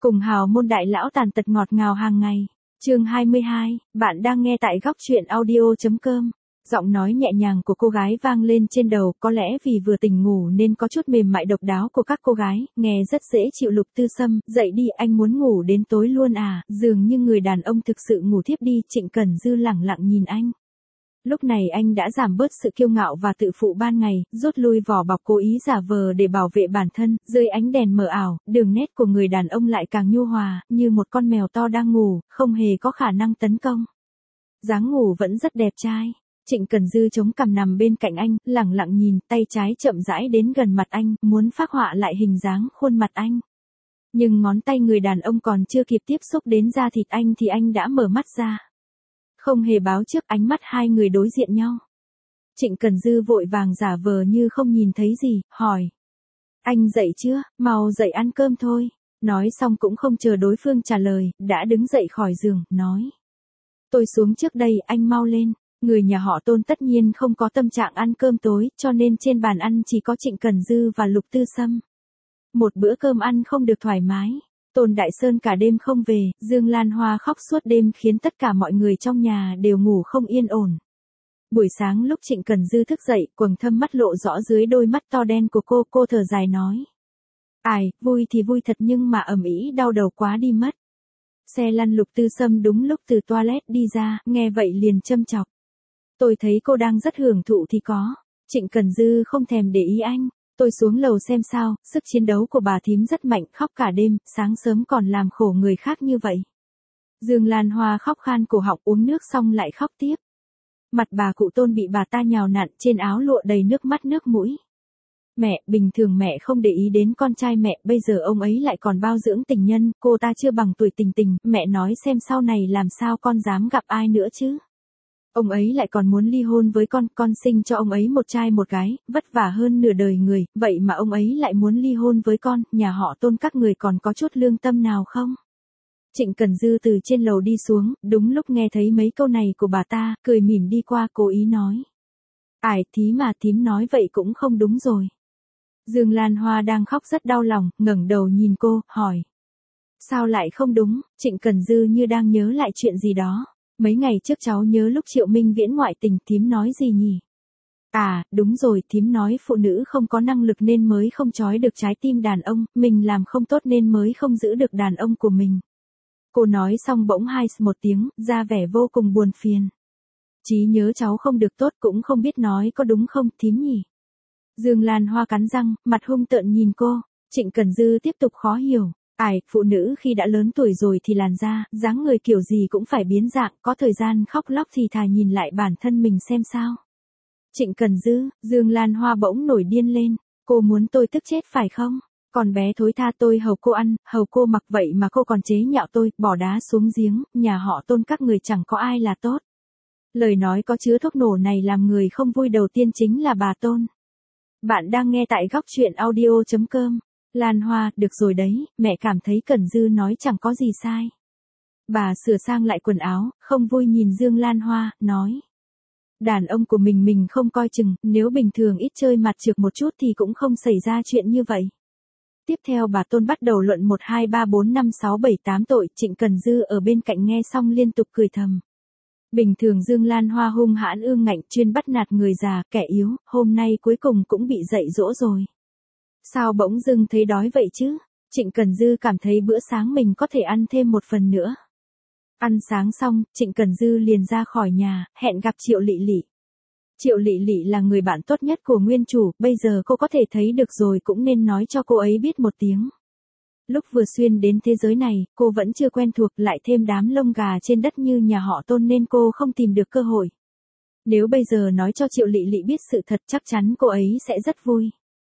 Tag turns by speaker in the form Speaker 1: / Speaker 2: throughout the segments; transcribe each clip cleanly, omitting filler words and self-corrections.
Speaker 1: Cùng hào môn đại lão tàn tật ngọt ngào hàng ngày. Chương 22, bạn đang nghe tại góc truyện audio.com. Giọng nói nhẹ nhàng của cô gái vang lên trên đầu, có lẽ vì vừa tỉnh ngủ nên có chút mềm mại độc đáo của các cô gái, nghe rất dễ chịu. Lục Tư Sâm, dậy đi, anh muốn ngủ đến tối luôn à? Dường như người đàn ông thực sự ngủ thiếp đi. Trịnh Cẩn Dư lẳng lặng nhìn anh. Lúc này anh đã giảm bớt sự kiêu ngạo và tự phụ ban ngày, rút lui vỏ bọc cố ý giả vờ để bảo vệ bản thân. Dưới ánh đèn mờ ảo, đường nét của người đàn ông lại càng nhu hòa, như một con mèo to đang ngủ, không hề có khả năng tấn công. Dáng ngủ vẫn rất đẹp trai. Trịnh Cẩn Dư chống cằm nằm bên cạnh anh, lẳng lặng nhìn, tay trái chậm rãi đến gần mặt anh, muốn phác họa lại hình dáng khuôn mặt anh. Nhưng ngón tay người đàn ông còn chưa kịp tiếp xúc đến da thịt anh thì anh đã mở mắt ra. Không hề báo trước, ánh mắt hai người đối diện nhau. Trịnh Cẩn Dư vội vàng giả vờ như không nhìn thấy gì, hỏi. Anh dậy chưa, mau dậy ăn cơm thôi. Nói xong cũng không chờ đối phương trả lời, đã đứng dậy khỏi giường, nói. Tôi xuống trước đây, anh mau lên. Người nhà họ Tôn tất nhiên không có tâm trạng ăn cơm tối, cho nên trên bàn ăn chỉ có Trịnh Cẩn Dư và Lục Tư Sâm. Một bữa cơm ăn không được thoải mái. Tôn Đại Sơn cả đêm không về, Dương Lan Hoa khóc suốt đêm khiến tất cả mọi người trong nhà đều ngủ không yên ổn. Buổi sáng lúc Trịnh Cẩn Dư thức dậy, quầng thâm mắt lộ rõ dưới đôi mắt to đen của cô thở dài nói. Ai, vui thì vui thật nhưng mà ầm ĩ đau đầu quá đi mất. Xe lăn. Lục Tư Sâm đúng lúc từ toilet đi ra, nghe vậy liền châm chọc. Tôi thấy cô đang rất hưởng thụ thì có. Trịnh Cẩn Dư không thèm để ý anh. Tôi xuống lầu xem sao, sức chiến đấu của bà thím rất mạnh, khóc cả đêm, sáng sớm còn làm khổ người khác như vậy. Dương Lan Hoa khóc khan cổ họng, uống nước xong lại khóc tiếp. Mặt bà cụ Tôn bị bà ta nhào nặn, trên áo lụa đầy nước mắt nước mũi. Mẹ, bình thường mẹ không để ý đến con trai mẹ, bây giờ ông ấy lại còn bao dưỡng tình nhân, cô ta chưa bằng tuổi Tình Tình, mẹ nói xem sau này làm sao con dám gặp ai nữa chứ. Ông ấy lại còn muốn ly hôn với con sinh cho ông ấy một trai một gái, vất vả hơn nửa đời người, vậy mà ông ấy lại muốn ly hôn với con, nhà họ Tôn các người còn có chút lương tâm nào không? Trịnh Cẩn Dư từ trên lầu đi xuống, đúng lúc nghe thấy mấy câu này của bà ta, cười mỉm đi qua cố ý nói. Ải, thím nói vậy cũng không đúng rồi. Dương Lan Hoa đang khóc rất đau lòng, ngẩng đầu nhìn cô, hỏi. Sao lại không đúng? Trịnh Cẩn Dư như đang nhớ lại chuyện gì đó. Mấy ngày trước cháu nhớ lúc Triệu Minh Viễn ngoại tình, thím nói gì nhỉ? À, đúng rồi, thím nói phụ nữ không có năng lực nên mới không trói được trái tim đàn ông, mình làm không tốt nên mới không giữ được đàn ông của mình. Cô nói xong bỗng hai một tiếng, ra vẻ vô cùng buồn phiền. Trí nhớ cháu không được tốt, cũng không biết nói có đúng không, thím nhỉ? Dương Lan Hoa cắn răng, mặt hung tợn nhìn cô. Trịnh Cẩn Dư tiếp tục khó hiểu. Ai, phụ nữ khi đã lớn tuổi rồi thì làn da, dáng người kiểu gì cũng phải biến dạng, có thời gian khóc lóc thì thà nhìn lại bản thân mình xem sao. Trịnh Cẩn Dư, Dương Lan Hoa bỗng nổi điên lên, cô muốn tôi tức chết phải không? Còn bé thối tha, tôi hầu cô ăn, hầu cô mặc, vậy mà cô còn chế nhạo tôi, bỏ đá xuống giếng, nhà họ Tôn các người chẳng có ai là tốt. Lời nói có chứa thuốc nổ này làm người không vui đầu tiên chính là bà Tôn. Bạn đang nghe tại góc truyện audio.com. Lan Hoa, được rồi đấy, mẹ cảm thấy Cẩn Dư nói chẳng có gì sai. Bà sửa sang lại quần áo, không vui nhìn Dương Lan Hoa, nói. Đàn ông của mình không coi chừng, nếu bình thường ít chơi mặt trược một chút thì cũng không xảy ra chuyện như vậy. Tiếp theo bà Tôn bắt đầu luận 1 2 3 4 5 6 7 8 tội, Trịnh Cẩn Dư ở bên cạnh nghe xong liên tục cười thầm. Bình thường Dương Lan Hoa hung hãn ương ngạnh, chuyên bắt nạt người già, kẻ yếu, hôm nay cuối cùng cũng bị dạy dỗ rồi. Sao bỗng dưng thấy đói vậy chứ? Trịnh Cẩn Dư cảm thấy bữa sáng mình có thể ăn thêm một phần nữa. Ăn sáng xong, Trịnh Cẩn Dư liền ra khỏi nhà, hẹn gặp Triệu Lị Lị. Triệu Lị Lị là người bạn tốt nhất của nguyên chủ, bây giờ cô có thể thấy được rồi cũng nên nói cho cô ấy biết một tiếng. Lúc vừa xuyên đến thế giới này, cô vẫn chưa quen thuộc, lại thêm đám lông gà trên đất như nhà họ Tôn nên cô không tìm được cơ hội. Nếu bây giờ nói cho Triệu Lị Lị biết sự thật chắc chắn cô ấy sẽ rất vui.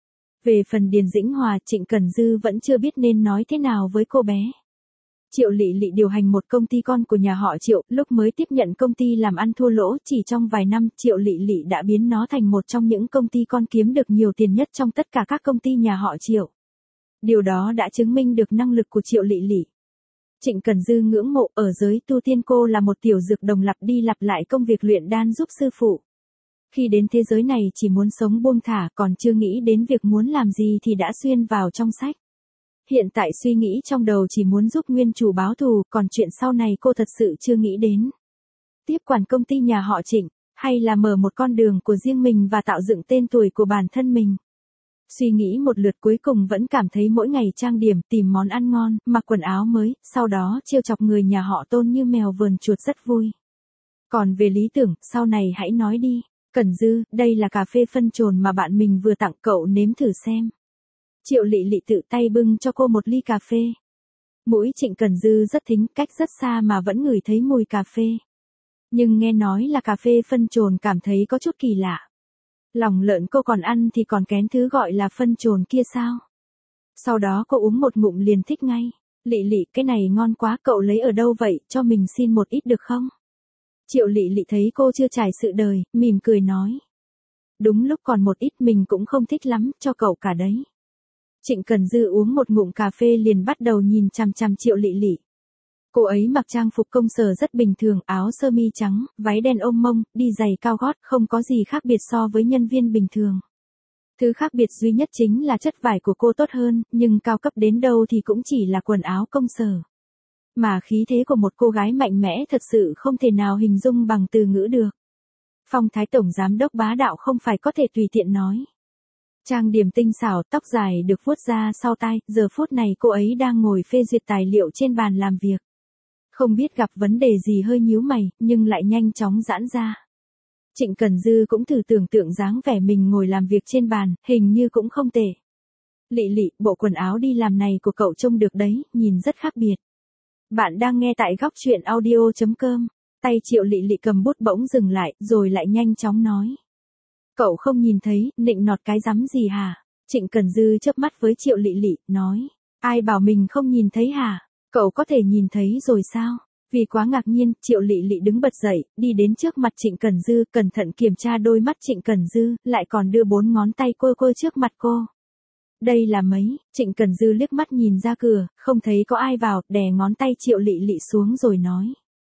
Speaker 1: Về phần Điền Dĩnh Hòa, Trịnh Cẩn Dư vẫn chưa biết nên nói thế nào với cô bé. Triệu Lị Lị điều hành một công ty con của nhà họ Triệu, lúc mới tiếp nhận công ty làm ăn thua lỗ, chỉ trong vài năm, Triệu Lị Lị đã biến nó thành một trong những công ty con kiếm được nhiều tiền nhất trong tất cả các công ty nhà họ Triệu. Điều đó đã chứng minh được năng lực của Triệu Lị Lị. Trịnh Cẩn Dư ngưỡng mộ, ở giới tu tiên cô là một tiểu dược đồng lặp đi lặp lại công việc luyện đan giúp sư phụ. Khi đến thế giới này chỉ muốn sống buông thả, còn chưa nghĩ đến việc muốn làm gì thì đã xuyên vào trong sách. Hiện tại suy nghĩ trong đầu chỉ muốn giúp nguyên chủ báo thù, còn chuyện sau này cô thật sự chưa nghĩ đến. Tiếp quản công ty nhà họ Trịnh, hay là mở một con đường của riêng mình và tạo dựng tên tuổi của bản thân mình. Suy nghĩ một lượt cuối cùng vẫn cảm thấy mỗi ngày trang điểm, tìm món ăn ngon, mặc quần áo mới, sau đó trêu chọc người nhà họ Tôn như mèo vờn chuột rất vui. Còn về lý tưởng, sau này hãy nói đi. Cẩn Dư, đây là cà phê phân trồn mà bạn mình vừa tặng cậu, nếm thử xem. Triệu Lị Lị tự tay bưng cho cô một ly cà phê. Mũi Trịnh Cẩn Dư rất thính, cách rất xa mà vẫn ngửi thấy mùi cà phê. Nhưng nghe nói là cà phê phân trồn cảm thấy có chút kỳ lạ. Lòng lợn cô còn ăn thì còn kén thứ gọi là phân trồn kia sao? Sau đó cô uống một ngụm liền thích ngay. Lị Lị, cái này ngon quá, cậu lấy ở đâu vậy, cho mình xin một ít được không? Triệu Lị Lị thấy cô chưa trải sự đời, mỉm cười nói. Đúng lúc còn một ít mình cũng không thích lắm, cho cậu cả đấy. Trịnh Cẩn Dư uống một ngụm cà phê liền bắt đầu nhìn chằm chằm Triệu Lị Lị. Cô ấy mặc trang phục công sở rất bình thường, áo sơ mi trắng, váy đen ôm mông, đi giày cao gót, không có gì khác biệt so với nhân viên bình thường. Thứ khác biệt duy nhất chính là chất vải của cô tốt hơn, nhưng cao cấp đến đâu thì cũng chỉ là quần áo công sở. Mà khí thế của một cô gái mạnh mẽ thật sự không thể nào hình dung bằng từ ngữ được. Phong thái tổng giám đốc bá đạo không phải có thể tùy tiện nói. Trang điểm tinh xảo, tóc dài được vuốt ra sau tai, giờ phút này cô ấy đang ngồi phê duyệt tài liệu trên bàn làm việc. Không biết gặp vấn đề gì hơi nhíu mày, nhưng lại nhanh chóng giãn ra. Trịnh Cẩn Dư cũng thử tưởng tượng dáng vẻ mình ngồi làm việc trên bàn, hình như cũng không tệ. Lị Lị, bộ quần áo đi làm này của cậu trông được đấy, nhìn rất khác biệt. Bạn đang nghe tại góc truyện audio.com. Tay Triệu Lị Lị cầm bút bỗng dừng lại, rồi lại nhanh chóng nói. Cậu không nhìn thấy, nịnh nọt cái rắm gì hả? Trịnh Cẩn Dư chớp mắt với Triệu Lị Lị, nói. Ai bảo mình không nhìn thấy hả? Cậu có thể nhìn thấy rồi sao? Vì quá ngạc nhiên, Triệu Lị Lị đứng bật dậy, đi đến trước mặt Trịnh Cẩn Dư, cẩn thận kiểm tra đôi mắt Trịnh Cẩn Dư, lại còn đưa 4 ngón tay cô trước mặt cô. Đây là mấy? Trịnh Cẩn Dư liếc mắt nhìn ra cửa, không thấy có ai vào, đè ngón tay Triệu Lị Lị xuống rồi nói.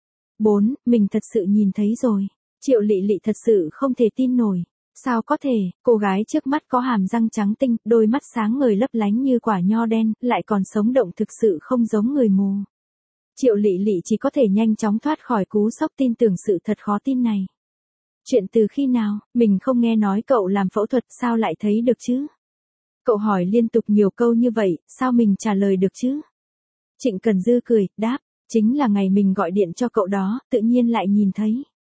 Speaker 1: 4, mình thật sự nhìn thấy rồi. Triệu Lị Lị thật sự không thể tin nổi. Sao có thể, cô gái trước mắt có hàm răng trắng tinh, đôi mắt sáng ngời lấp lánh như quả nho đen, lại còn sống động thực sự không giống người mù. Triệu Lị Lị chỉ có thể nhanh chóng thoát khỏi cú sốc tin tưởng sự thật khó tin này. Chuyện từ khi nào, mình không nghe nói cậu làm phẫu thuật, sao lại thấy được chứ? Cậu hỏi liên tục nhiều câu như vậy, sao mình trả lời được chứ? Trịnh Cẩn Dư cười, đáp, chính là ngày mình gọi điện cho cậu đó, tự nhiên lại nhìn thấy.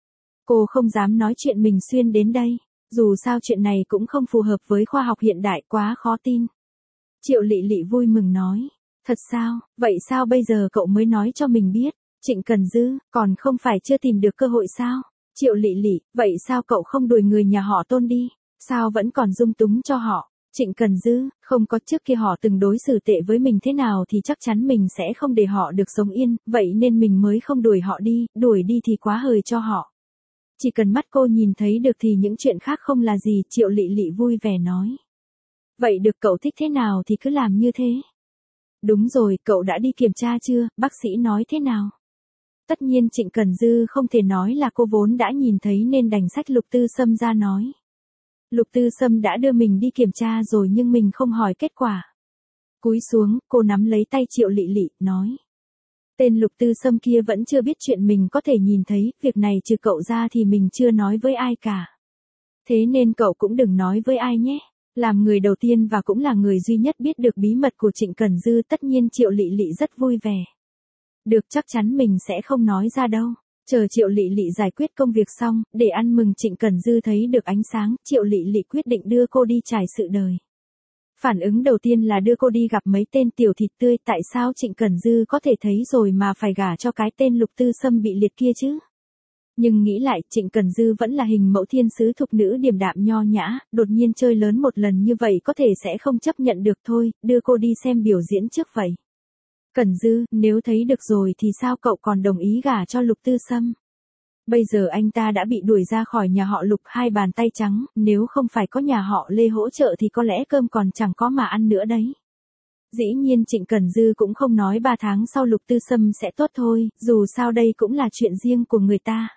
Speaker 1: Cô không dám nói chuyện mình xuyên đến đây, dù sao chuyện này cũng không phù hợp với khoa học hiện đại, quá khó tin. Triệu Lị Lị vui mừng nói, thật sao, vậy sao bây giờ cậu mới nói cho mình biết? Trịnh Cẩn Dư, còn không phải chưa tìm được cơ hội sao? Triệu Lị Lị, vậy sao cậu không đuổi người nhà họ Tôn đi? Sao vẫn còn dung túng cho họ? Trịnh Cẩn Dư, không có trước kia họ từng đối xử tệ với mình thế nào thì chắc chắn mình sẽ không để họ được sống yên, vậy nên mình mới không đuổi họ đi, đuổi đi thì quá hời cho họ. Chỉ cần mắt cô nhìn thấy được thì những chuyện khác không là gì, Triệu Lị Lị vui vẻ nói. Vậy được, cậu thích thế nào thì cứ làm như thế. Đúng rồi, cậu đã đi kiểm tra chưa, bác sĩ nói thế nào? Tất nhiên Trịnh Cẩn Dư không thể nói là cô vốn đã nhìn thấy nên đành xách Lục Tư Sâm ra nói. Lục Tư Sâm đã đưa mình đi kiểm tra rồi nhưng mình không hỏi kết quả. Cúi xuống, cô nắm lấy tay Triệu Lị Lị, nói. Tên Lục Tư Sâm kia vẫn chưa biết chuyện mình có thể nhìn thấy, việc này trừ cậu ra thì mình chưa nói với ai cả. Thế nên cậu cũng đừng nói với ai nhé. Làm người đầu tiên và cũng là người duy nhất biết được bí mật của Trịnh Cẩn Dư, tất nhiên Triệu Lị Lị rất vui vẻ. Được, chắc chắn mình sẽ không nói ra đâu. Chờ Triệu Lị Lị giải quyết công việc xong, để ăn mừng Trịnh Cẩn Dư thấy được ánh sáng, Triệu Lị Lị quyết định đưa cô đi trải sự đời. Phản ứng đầu tiên là đưa cô đi gặp mấy tên tiểu thịt tươi, tại sao Trịnh Cẩn Dư có thể thấy rồi mà phải gả cho cái tên Lục Tư Sâm bị liệt kia chứ? Nhưng nghĩ lại, Trịnh Cẩn Dư vẫn là hình mẫu thiên sứ thục nữ điềm đạm nho nhã, đột nhiên chơi lớn một lần như vậy có thể sẽ không chấp nhận được thôi, đưa cô đi xem biểu diễn trước vậy. Cẩn Dư, nếu thấy được rồi thì sao cậu còn đồng ý gả cho Lục Tư Sâm? Bây giờ anh ta đã bị đuổi ra khỏi nhà họ Lục, hai bàn tay trắng, nếu không phải có nhà họ Lê hỗ trợ thì có lẽ cơm còn chẳng có mà ăn nữa đấy. Dĩ nhiên Trịnh Cẩn Dư cũng không nói 3 tháng sau Lục Tư Sâm sẽ tốt thôi, dù sao đây cũng là chuyện riêng của người ta.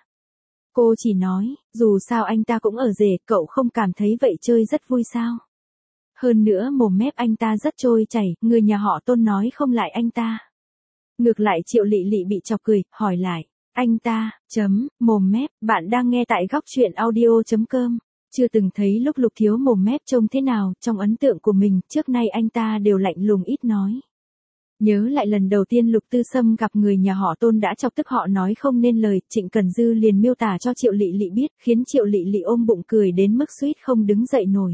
Speaker 1: Cô chỉ nói, dù sao anh ta cũng ở rể, cậu không cảm thấy vậy chơi rất vui sao? Hơn nữa mồm mép anh ta rất trôi chảy, người nhà họ Tôn nói không lại anh ta. Ngược lại Triệu Lệ Lệ bị chọc cười, hỏi lại, anh ta, mồm mép, bạn đang nghe tại góc truyện audio.com. Chưa từng thấy lúc Lục Thiếu mồm mép trông thế nào, trong ấn tượng của mình, trước nay anh ta đều lạnh lùng ít nói. Nhớ lại lần đầu tiên Lục Tư Sâm gặp người nhà họ Tôn đã chọc tức họ nói không nên lời, Trịnh Cần Dư liền miêu tả cho Triệu Lệ Lệ biết, khiến Triệu Lệ Lệ ôm bụng cười đến mức suýt không đứng dậy nổi.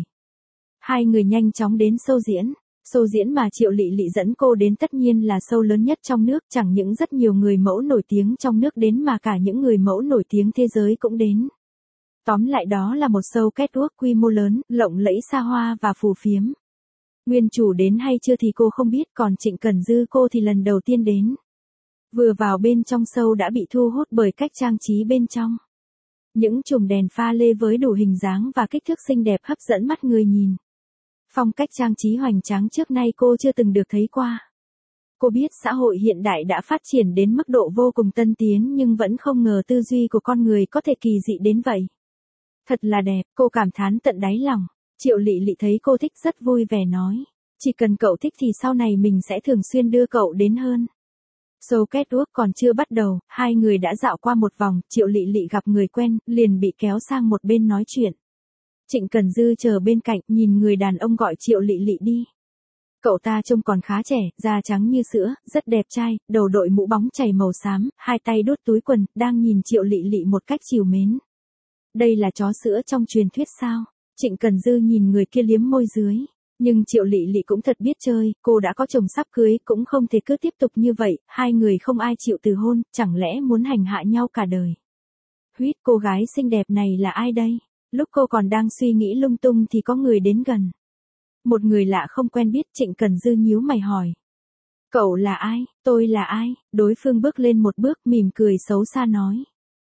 Speaker 1: Hai người nhanh chóng đến show diễn. Show diễn mà Triệu Lệ Lệ dẫn cô đến tất nhiên là show lớn nhất trong nước, chẳng những rất nhiều người mẫu nổi tiếng trong nước đến mà cả những người mẫu nổi tiếng thế giới cũng đến. Tóm lại đó là một show catwalk quy mô lớn, lộng lẫy xa hoa và phù phiếm. Nguyên chủ đến hay chưa thì cô không biết, còn Trịnh Cần Dư cô thì lần đầu tiên đến. Vừa vào bên trong show đã bị thu hút bởi cách trang trí bên trong. Những chùm đèn pha lê với đủ hình dáng và kích thước xinh đẹp hấp dẫn mắt người nhìn. Phong cách trang trí hoành tráng trước nay cô chưa từng được thấy qua. Cô biết xã hội hiện đại đã phát triển đến mức độ vô cùng tân tiến nhưng vẫn không ngờ tư duy của con người có thể kỳ dị đến vậy. Thật là đẹp, cô cảm thán tận đáy lòng. Triệu Lệ Lệ thấy cô thích rất vui vẻ nói. Chỉ cần cậu thích thì sau này mình sẽ thường xuyên đưa cậu đến hơn. Show catwalk còn chưa bắt đầu, hai người đã dạo qua một vòng, Triệu Lệ Lệ gặp người quen, liền bị kéo sang một bên nói chuyện. Trịnh Cần Dư chờ bên cạnh, nhìn người đàn ông gọi Triệu Lệ Lệ đi. Cậu ta trông còn khá trẻ, da trắng như sữa, rất đẹp trai, đầu đội mũ bóng chảy màu xám, hai tay đút túi quần, đang nhìn Triệu Lệ Lệ một cách trìu mến. Đây là chó sữa trong truyền thuyết sao? Trịnh Cần Dư nhìn người kia liếm môi dưới. Nhưng Triệu Lệ Lệ cũng thật biết chơi, cô đã có chồng sắp cưới, cũng không thể cứ tiếp tục như vậy, hai người không ai chịu từ hôn, chẳng lẽ muốn hành hạ nhau cả đời. Huýt, cô gái xinh đẹp này là ai đây? Lúc cô còn đang suy nghĩ lung tung thì có người đến gần. Một người lạ không quen biết, Trịnh Cần Dư nhíu mày hỏi. Cậu là ai? Tôi là ai? Đối phương bước lên một bước mỉm cười xấu xa nói.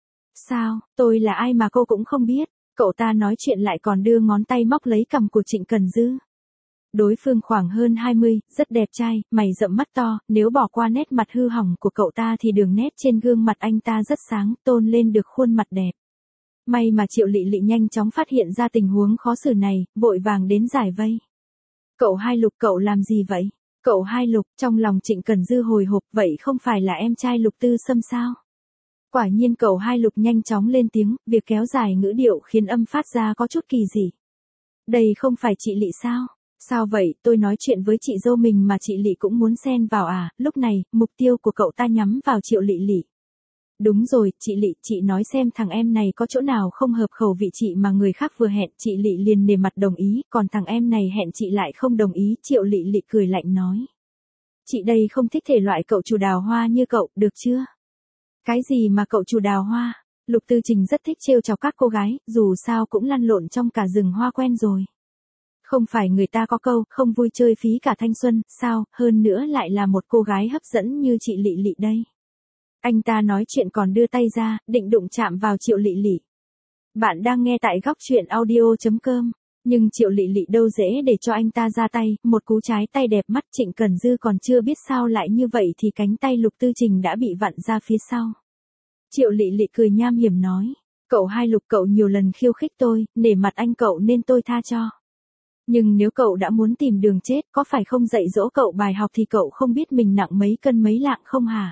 Speaker 1: Sao, tôi là ai mà cô cũng không biết? Cậu ta nói chuyện lại còn đưa ngón tay móc lấy cằm của Trịnh Cần Dư. Đối phương khoảng hơn 20, rất đẹp trai, mày rậm mắt to, nếu bỏ qua nét mặt hư hỏng của cậu ta thì đường nét trên gương mặt anh ta rất sáng, tôn lên được khuôn mặt đẹp. May mà Triệu Lệ Lệ nhanh chóng phát hiện ra tình huống khó xử này, vội vàng đến giải vây. Cậu Hai Lục, cậu làm gì vậy? Cậu Hai Lục, trong lòng Trịnh Cần Dư hồi hộp, vậy không phải là em trai Lục Tư Sâm sao? Quả nhiên cậu Hai Lục nhanh chóng lên tiếng, việc kéo dài ngữ điệu khiến âm phát ra có chút kỳ dị. Đây không phải chị Lệ sao? Sao vậy, tôi nói chuyện với chị dâu mình mà chị Lệ cũng muốn xen vào à? Lúc này, mục tiêu của cậu ta nhắm vào Triệu Lệ Lệ. Đúng rồi, chị Lệ, chị nói xem thằng em này có chỗ nào không hợp khẩu vị chị mà người khác vừa hẹn, chị Lệ liền nề mặt đồng ý, còn thằng em này hẹn chị lại không đồng ý, Triệu Lệ Lệ cười lạnh nói. Chị đây không thích thể loại cậu chủ đào hoa như cậu, được chưa? Cái gì mà cậu chủ đào hoa? Lục Tư Trình rất thích trêu chọc các cô gái, dù sao cũng lăn lộn trong cả rừng hoa quen rồi. Không phải người ta có câu, không vui chơi phí cả thanh xuân, sao, hơn nữa lại là một cô gái hấp dẫn như chị Lệ Lệ đây. Anh ta nói chuyện còn đưa tay ra, định đụng chạm vào Triệu Lệ Lệ. Bạn đang nghe tại góc truyện audio.com, nhưng Triệu Lệ Lệ đâu dễ để cho anh ta ra tay, một cú trái tay đẹp mắt Trịnh Cần Dư còn chưa biết sao lại như vậy thì cánh tay Lục Tư Trình đã bị vặn ra phía sau. Triệu Lệ Lệ cười nham hiểm nói, cậu Hai Lục, cậu nhiều lần khiêu khích tôi, nể mặt anh cậu nên tôi tha cho. Nhưng nếu cậu đã muốn tìm đường chết, có phải không dạy dỗ cậu bài học thì cậu không biết mình nặng mấy cân mấy lạng không hả?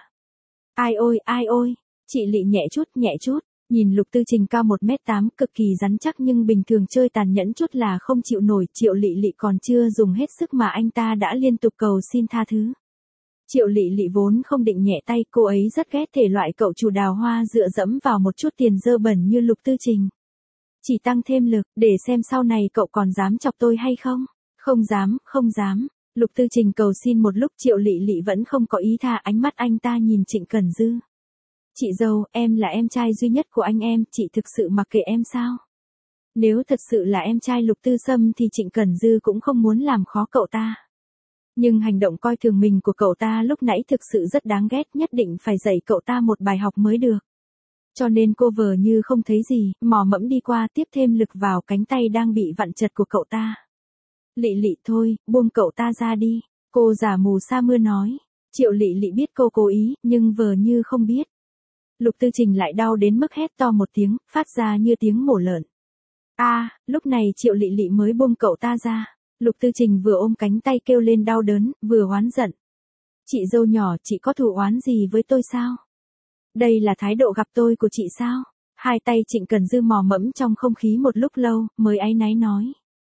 Speaker 1: Ai ôi, chị Lệ nhẹ chút, nhìn Lục Tư Trình cao 1m8 cực kỳ rắn chắc nhưng bình thường chơi tàn nhẫn chút là không chịu nổi, Triệu Lệ Lệ còn chưa dùng hết sức mà anh ta đã liên tục cầu xin tha thứ. Triệu Lệ Lệ vốn không định nhẹ tay, cô ấy rất ghét thể loại cậu chủ đào hoa dựa dẫm vào một chút tiền dơ bẩn như Lục Tư Trình. Chỉ tăng thêm lực, để xem sau này cậu còn dám chọc tôi hay không? Không dám. Lục Tư Trình cầu xin một lúc Triệu Lệ Lệ vẫn không có ý tha, ánh mắt anh ta nhìn Trịnh Cần Dư. Chị dâu, em là em trai duy nhất của anh em, chị thực sự mặc kệ em sao? Nếu thật sự là em trai Lục Tư Sâm thì Trịnh Cần Dư cũng không muốn làm khó cậu ta. Nhưng hành động coi thường mình của cậu ta lúc nãy thực sự rất đáng ghét, nhất định phải dạy cậu ta một bài học mới được. Cho nên cô vờ như không thấy gì, mò mẫm đi qua tiếp thêm lực vào cánh tay đang bị vặn chật của cậu ta. Lệ Lệ thôi, buông cậu ta ra đi, cô giả mù sa mưa nói. Triệu Lệ Lệ biết cô cố ý, nhưng vờ như không biết. Lục Tư Trình lại đau đến mức hét to một tiếng, phát ra như tiếng mổ lợn. Lúc này Triệu Lệ Lệ mới buông cậu ta ra. Lục Tư Trình vừa ôm cánh tay kêu lên đau đớn, vừa oán giận. Chị dâu nhỏ, chị có thù oán gì với tôi sao? Đây là thái độ gặp tôi của chị sao? Hai tay Trịnh Cần Dư mò mẫm trong không khí một lúc lâu, mới áy náy nói.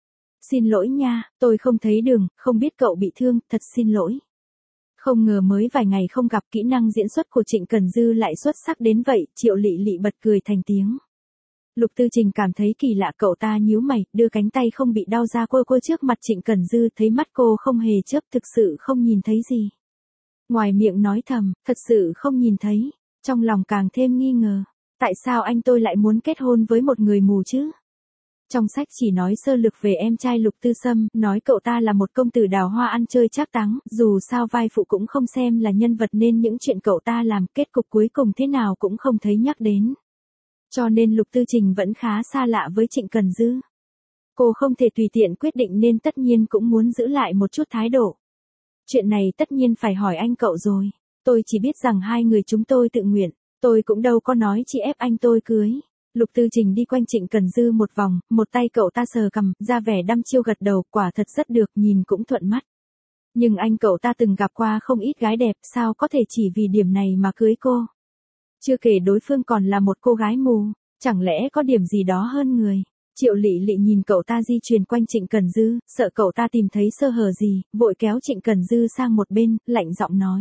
Speaker 1: Xin lỗi nha, tôi không thấy đường, không biết cậu bị thương, thật xin lỗi. Không ngờ mới vài ngày không gặp, kỹ năng diễn xuất của Trịnh Cần Dư lại xuất sắc đến vậy, Triệu Lị Lị bật cười thành tiếng. Lục Tư Trình cảm thấy kỳ lạ, cậu ta nhíu mày, đưa cánh tay không bị đau ra cô trước mặt Trịnh Cần Dư, thấy mắt cô không hề chớp, thực sự không nhìn thấy gì. Ngoài miệng nói thầm, thật sự không nhìn thấy, trong lòng càng thêm nghi ngờ. Tại sao anh tôi lại muốn kết hôn với một người mù chứ? Trong sách chỉ nói sơ lược về em trai Lục Tư Sâm, nói cậu ta là một công tử đào hoa ăn chơi trác táng, dù sao vai phụ cũng không xem là nhân vật nên những chuyện cậu ta làm kết cục cuối cùng thế nào cũng không thấy nhắc đến. Cho nên Lục Tư Trình vẫn khá xa lạ với Trịnh Cần Dư. Cô không thể tùy tiện quyết định nên tất nhiên cũng muốn giữ lại một chút thái độ. Chuyện này tất nhiên phải hỏi anh cậu rồi. Tôi chỉ biết rằng hai người chúng tôi tự nguyện. Tôi cũng đâu có nói chị ép anh tôi cưới. Lục Tư Trình đi quanh Trịnh Cần Dư một vòng, một tay cậu ta sờ cằm, ra vẻ đăm chiêu gật đầu, quả thật rất được, nhìn cũng thuận mắt. Nhưng anh cậu ta từng gặp qua không ít gái đẹp, sao có thể chỉ vì điểm này mà cưới cô? Chưa kể đối phương còn là một cô gái mù, chẳng lẽ có điểm gì đó hơn người? Triệu Lị Lị nhìn cậu ta di chuyển quanh Trịnh Cần Dư, sợ cậu ta tìm thấy sơ hở gì, vội kéo Trịnh Cần Dư sang một bên, lạnh giọng nói.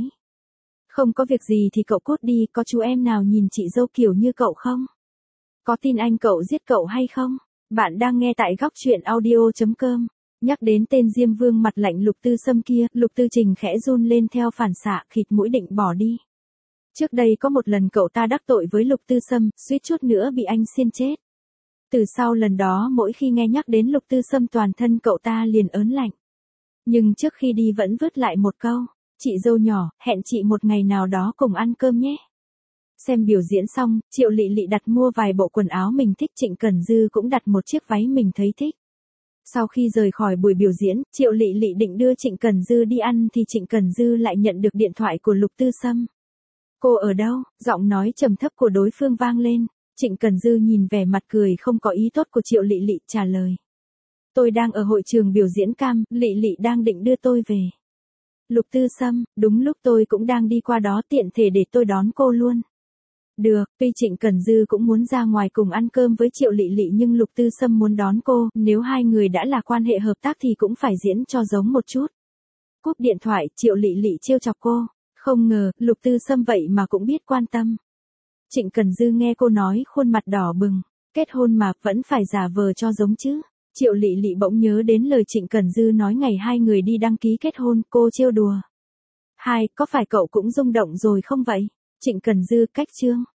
Speaker 1: Không có việc gì thì cậu cút đi, có chú em nào nhìn chị dâu kiểu như cậu không? Có tin anh cậu giết cậu hay không? Bạn đang nghe tại góc truyện audio.com. Nhắc đến tên Diêm Vương mặt lạnh Lục Tư Sâm kia, Lục Tư Trình khẽ run lên theo phản xạ, khịt mũi định bỏ đi. Trước đây có một lần cậu ta đắc tội với Lục Tư Sâm, suýt chút nữa bị anh xiên chết. Từ sau lần đó mỗi khi nghe nhắc đến Lục Tư Sâm toàn thân cậu ta liền ớn lạnh. Nhưng trước khi đi vẫn vứt lại một câu, chị dâu nhỏ, hẹn chị một ngày nào đó cùng ăn cơm nhé. Xem biểu diễn xong, Triệu Lị Lị đặt mua vài bộ quần áo mình thích, Trịnh Cần Dư cũng đặt một chiếc váy mình thấy thích. Sau khi rời khỏi buổi biểu diễn, Triệu Lị Lị định đưa Trịnh Cần Dư đi ăn thì Trịnh Cần Dư lại nhận được điện thoại của Lục Tư Sâm. Cô ở đâu? Giọng nói trầm thấp của đối phương vang lên. Trịnh Cần Dư nhìn vẻ mặt cười không có ý tốt của Triệu Lị Lị, trả lời. Tôi đang ở hội trường biểu diễn cam, Lị Lị đang định đưa tôi về. Lục Tư Sâm, đúng lúc tôi cũng đang đi qua đó, tiện thể để tôi đón cô luôn. Được, tuy Trịnh Cần Dư cũng muốn ra ngoài cùng ăn cơm với Triệu Lị Lị nhưng Lục Tư Sâm muốn đón cô, nếu hai người đã là quan hệ hợp tác thì cũng phải diễn cho giống một chút. Cúp điện thoại, Triệu Lị Lị trêu chọc cô. Không ngờ, Lục Tư Sâm vậy mà cũng biết quan tâm. Trịnh Cần Dư nghe cô nói khuôn mặt đỏ bừng. Kết hôn mà, vẫn phải giả vờ cho giống chứ. Triệu Lị Lị bỗng nhớ đến lời Trịnh Cần Dư nói ngày hai người đi đăng ký kết hôn, cô trêu đùa. Có phải cậu cũng rung động rồi không vậy? Trịnh Cần Dư cách chương.